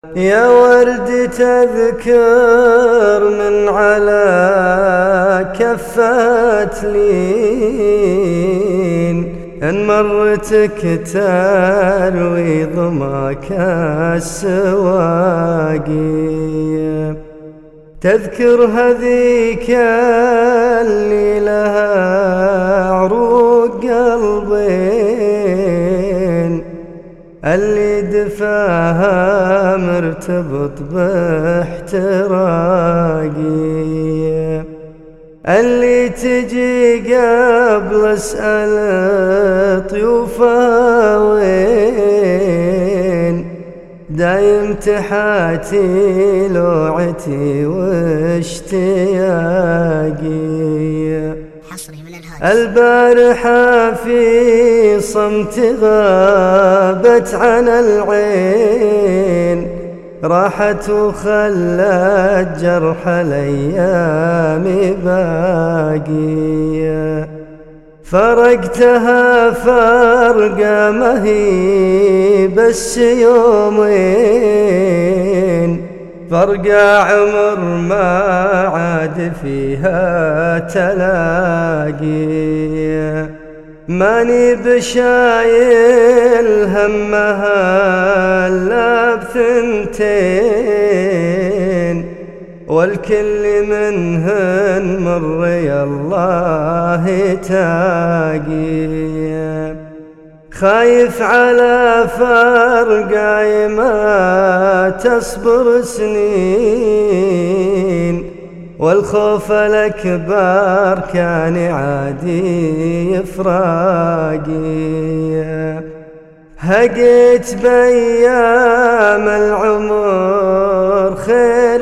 يا ورد تذكر من على كفة لين إن مرتك تروي ظماك السواقي. تذكر هذيك اللي لها عروق قلبين، اللي دفاها مرتبط باحتراقي، اللي تجي قبل اسأل طيوفها وين، دايم تحاتي لوعتي واشتياقي. البارحة في صمت غابت عن العين، راحت وخلت جرح الأيام باقي. فرقتها فرقة ما هي بس يومين، فرقة عمر ما عاد فيها تلاقي. ماني بشايل همها إلا بثنتين، والكل منهن مر الله تاقي. خايف على فرقاي ما تصبر سنين، والخوف الأكبر كان عادي فراقي. هقيت بأيام العمر خير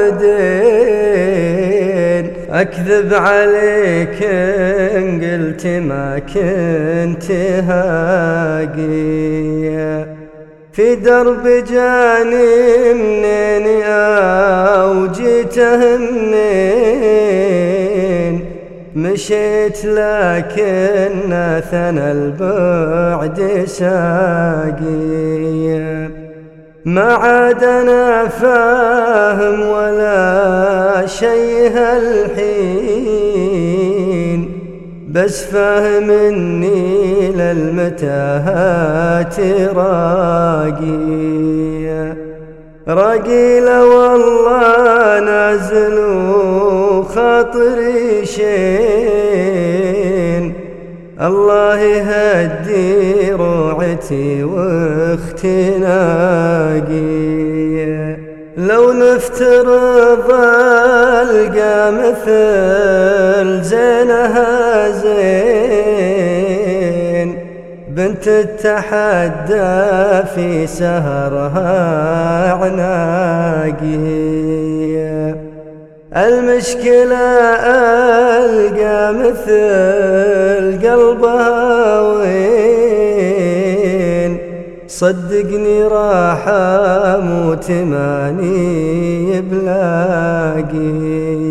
بعدين، أكذب عليك إن قلت ما كنت هاقي. في درب جاني منين أو جيته منين، مشيت لكن ثنى البعد ساقي. ما عاد أنا فاهم ولا شي هالحين، بس فاهم إني للمتاهات راقي. لو والله نازل وخاطري شين، الله يهدي روعتي واختناقي. لو نفترض ألقى مثل زينها زين، بنت التحدى في سهرها عناقي. المشكلة ألقى مثل قلبها وين، صدقني راح أموت ماني بلاقي.